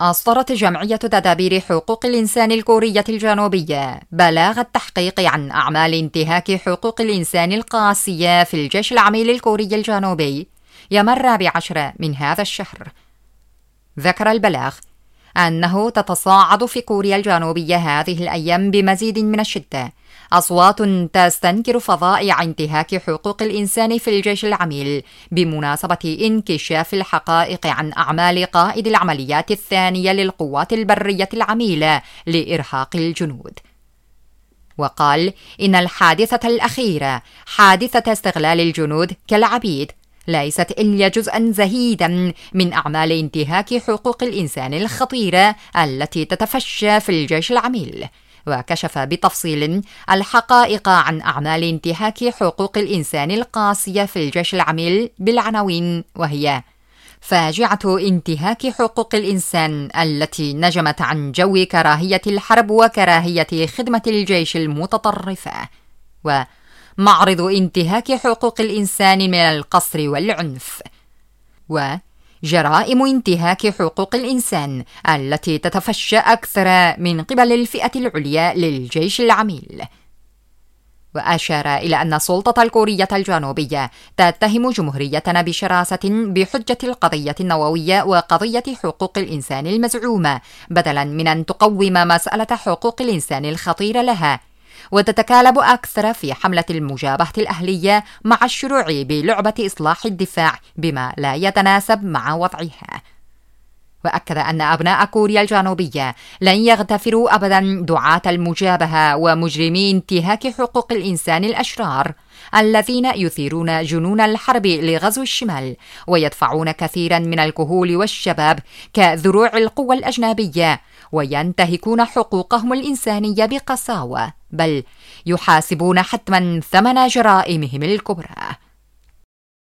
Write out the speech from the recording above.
أصدرت جمعية تدابير حقوق الإنسان الكورية الجنوبية بلاغ التحقيق عن أعمال انتهاك حقوق الإنسان القاسية في الجيش العميل الكوري الجنوبي يوم 14 من هذا الشهر. ذكر البلاغ أنه تتصاعد في كوريا الجنوبية هذه الأيام بمزيد من الشدة أصوات تستنكر فظائع انتهاك حقوق الإنسان في الجيش العميل بمناسبة انكشاف الحقائق عن أعمال قائد العمليات الثانية للقوات البرية العميلة لإرهاق الجنود. وقال إن الحادثة الأخيرة حادثة استغلال الجنود كالعبيد ليست إلا جزءا زهيدا من أعمال انتهاك حقوق الإنسان الخطيرة التي تتفشى في الجيش العميل. وكشف بتفصيل الحقائق عن أعمال انتهاك حقوق الإنسان القاسية في الجيش العميل بالعناوين، وهي: فاجعة انتهاك حقوق الإنسان التي نجمت عن جو كراهية الحرب وكراهية خدمة الجيش المتطرفة، ومعرض انتهاك حقوق الإنسان من القصر والعنف، وجرائم انتهاك حقوق الإنسان التي تتفشى أكثر من قبل الفئة العليا للجيش العميل. وأشار إلى أن السلطة الكورية الجنوبية تتهم جمهوريتنا بشراسة بحجة القضية النووية وقضية حقوق الإنسان المزعومة، بدلا من أن تقوم مسألة حقوق الإنسان الخطيرة لها، وتتكالب أكثر في حملة المجابهة الأهلية مع الشروع بلعبة إصلاح الدفاع بما لا يتناسب مع وضعها. وأكد أن أبناء كوريا الجنوبية لن يغتفروا أبدا دعاة المجابهة ومجرمي انتهاك حقوق الإنسان الأشرار الذين يثيرون جنون الحرب لغزو الشمال ويدفعون كثيرا من الكهول والشباب كذروع القوى الأجنبية وينتهكون حقوقهم الإنسانية بقساوة، بل يحاسبون حتما ثمن جرائمهم الكبرى.